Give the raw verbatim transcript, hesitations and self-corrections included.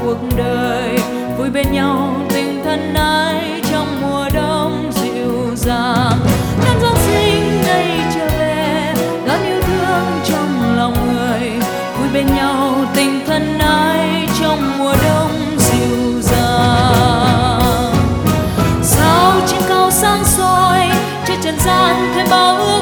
cuộc đời, vui bên nhau tình thân ái trong mùa đông dịu dàng. Đón Giáng sinh đây trở về, đón yêu thương trong lòng người, vui bên nhau tình thân ái trong mùa đông dịu dàng. Sao trên cao sáng soi trên trần gian thêm bao ước